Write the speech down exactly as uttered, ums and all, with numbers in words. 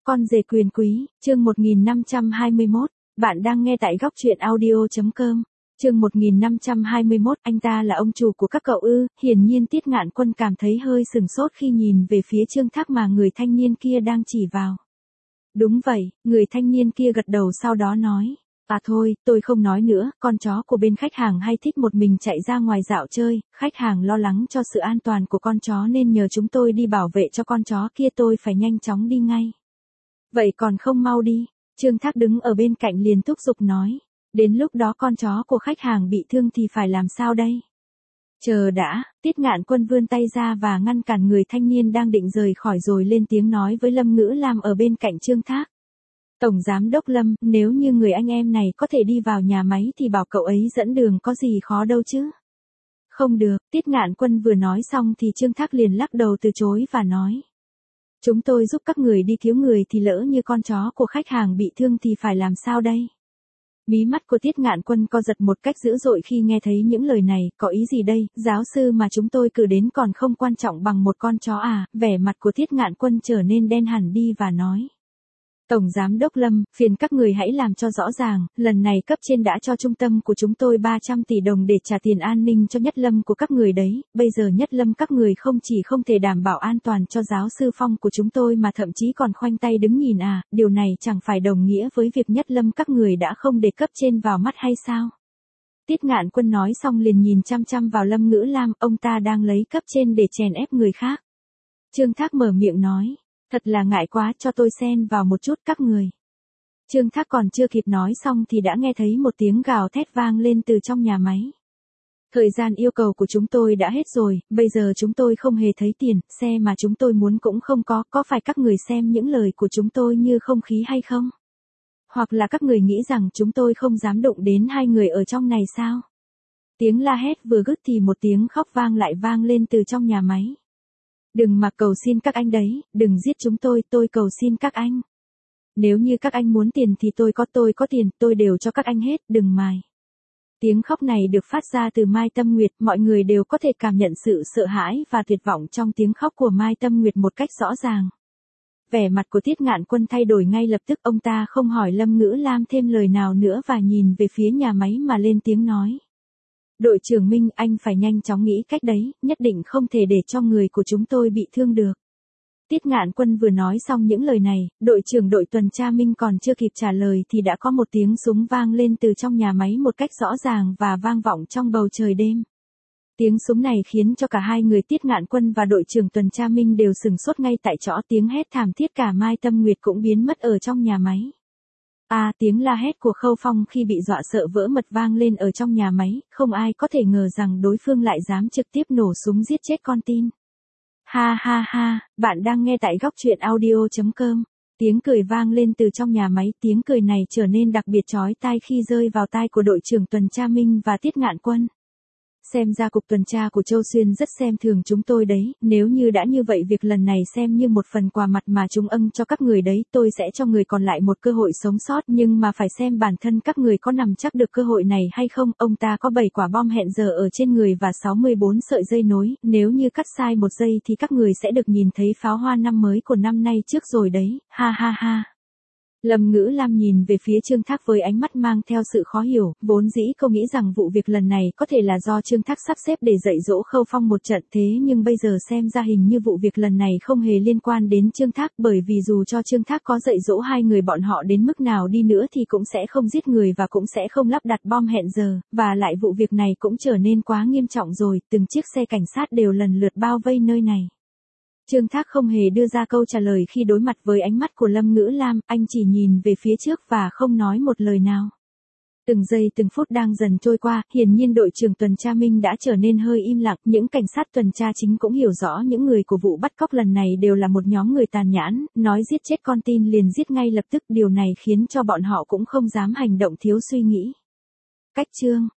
Con rể quyền quý, chương một nghìn năm trăm hai mươi mốt, bạn đang nghe tại góc truyện audio.com. Chương một nghìn năm trăm hai mươi mốt, anh ta là ông chủ của các cậu ư? Hiển nhiên Tiết Ngạn Quân cảm thấy hơi sừng sốt khi nhìn về phía Trương Thác mà người thanh niên kia đang chỉ vào. Đúng vậy, người thanh niên kia gật đầu sau đó nói. À thôi, tôi không nói nữa, con chó của bên khách hàng hay thích một mình chạy ra ngoài dạo chơi, khách hàng lo lắng cho sự an toàn của con chó nên nhờ chúng tôi đi bảo vệ cho con chó kia, tôi phải nhanh chóng đi ngay. Vậy còn không mau đi, Trương Thác đứng ở bên cạnh liền thúc giục nói. Đến lúc đó con chó của khách hàng bị thương thì phải làm sao đây? Chờ đã, Tiết Ngạn Quân vươn tay ra và ngăn cản người thanh niên đang định rời khỏi rồi lên tiếng nói với Lâm Ngữ Lam ở bên cạnh Trương Thác. Tổng Giám Đốc Lâm, nếu như người anh em này có thể đi vào nhà máy thì bảo cậu ấy dẫn đường, có gì khó đâu chứ. Không được, Tiết Ngạn Quân vừa nói xong thì Trương Thác liền lắc đầu từ chối và nói. Chúng tôi giúp các người đi cứu người thì lỡ như con chó của khách hàng bị thương thì phải làm sao đây? Mí mắt của Tiết Ngạn Quân co giật một cách dữ dội khi nghe thấy những lời này, có ý gì đây, giáo sư mà chúng tôi cử đến còn không quan trọng bằng một con chó à? Vẻ mặt của Tiết Ngạn Quân trở nên đen hẳn đi và nói. Tổng Giám Đốc Lâm, phiền các người hãy làm cho rõ ràng, lần này cấp trên đã cho trung tâm của chúng tôi ba trăm tỷ đồng để trả tiền an ninh cho Nhất Lâm của các người đấy, bây giờ Nhất Lâm các người không chỉ không thể đảm bảo an toàn cho giáo sư Phong của chúng tôi mà thậm chí còn khoanh tay đứng nhìn à, điều này chẳng phải đồng nghĩa với việc Nhất Lâm các người đã không để cấp trên vào mắt hay sao? Tiết Ngạn Quân nói xong liền nhìn chăm chăm vào Lâm Ngữ Lam, ông ta đang lấy cấp trên để chèn ép người khác. Trương Thác mở miệng nói. Thật là ngại quá, cho tôi xen vào một chút các người. Trương Thác còn chưa kịp nói xong thì đã nghe thấy một tiếng gào thét vang lên từ trong nhà máy. Thời gian yêu cầu của chúng tôi đã hết rồi, bây giờ chúng tôi không hề thấy tiền, xe mà chúng tôi muốn cũng không có, có phải các người xem những lời của chúng tôi như không khí hay không? Hoặc là các người nghĩ rằng chúng tôi không dám đụng đến hai người ở trong này sao? Tiếng la hét vừa dứt thì một tiếng khóc vang lại vang lên từ trong nhà máy. Đừng mà cầu xin các anh đấy, đừng giết chúng tôi, tôi cầu xin các anh. Nếu như các anh muốn tiền thì tôi có, tôi có tiền, tôi đều cho các anh hết, đừng mài. Tiếng khóc này được phát ra từ Mai Tâm Nguyệt, mọi người đều có thể cảm nhận sự sợ hãi và tuyệt vọng trong tiếng khóc của Mai Tâm Nguyệt một cách rõ ràng. Vẻ mặt của Tiết Ngạn Quân thay đổi ngay lập tức, ông ta không hỏi Lâm Ngữ Lam thêm lời nào nữa và nhìn về phía nhà máy mà lên tiếng nói. Đội trưởng Minh, anh phải nhanh chóng nghĩ cách đấy, nhất định không thể để cho người của chúng tôi bị thương được. Tiết Ngạn Quân vừa nói xong những lời này, đội trưởng đội tuần tra Minh còn chưa kịp trả lời thì đã có một tiếng súng vang lên từ trong nhà máy một cách rõ ràng và vang vọng trong bầu trời đêm. Tiếng súng này khiến cho cả hai người Tiết Ngạn Quân và đội trưởng tuần tra Minh đều sừng sốt ngay tại chỗ, tiếng hét thảm thiết cả Mai Tâm Nguyệt cũng biến mất ở trong nhà máy. À, tiếng la hét của Khâu Phong khi bị dọa sợ vỡ mật vang lên ở trong nhà máy, không ai có thể ngờ rằng đối phương lại dám trực tiếp nổ súng giết chết con tin. Ha ha ha, bạn đang nghe tại góc truyện audio.com. Tiếng cười vang lên từ trong nhà máy, tiếng cười này trở nên đặc biệt chói tai khi rơi vào tai của đội trưởng tuần tra Minh và Tiết Ngạn Quân. Xem ra cục tuần tra của Châu Xuyên rất xem thường chúng tôi đấy, nếu như đã như vậy việc lần này xem như một phần quà mặt mà chúng ân cho các người đấy, tôi sẽ cho người còn lại một cơ hội sống sót, nhưng mà phải xem bản thân các người có nắm chắc được cơ hội này hay không. Ông ta có bảy quả bom hẹn giờ ở trên người và sáu mươi bốn sợi dây nối, nếu như cắt sai một giây thì các người sẽ được nhìn thấy pháo hoa năm mới của năm nay trước rồi đấy, ha ha ha. Lâm Ngữ Lam nhìn về phía Trương Thác với ánh mắt mang theo sự khó hiểu, vốn dĩ cô nghĩ rằng vụ việc lần này có thể là do Trương Thác sắp xếp để dạy dỗ Khâu Phong một trận, thế nhưng bây giờ xem ra hình như vụ việc lần này không hề liên quan đến Trương Thác, bởi vì dù cho Trương Thác có dạy dỗ hai người bọn họ đến mức nào đi nữa thì cũng sẽ không giết người và cũng sẽ không lắp đặt bom hẹn giờ, và lại vụ việc này cũng trở nên quá nghiêm trọng rồi, từng chiếc xe cảnh sát đều lần lượt bao vây nơi này. Trương Thác không hề đưa ra câu trả lời khi đối mặt với ánh mắt của Lâm Ngữ Lam, anh chỉ nhìn về phía trước và không nói một lời nào. Từng giây từng phút đang dần trôi qua, hiển nhiên đội trưởng tuần tra Minh đã trở nên hơi im lặng, những cảnh sát tuần tra chính cũng hiểu rõ những người của vụ bắt cóc lần này đều là một nhóm người tàn nhẫn, nói giết chết con tin liền giết ngay lập tức, điều này khiến cho bọn họ cũng không dám hành động thiếu suy nghĩ. Cách chương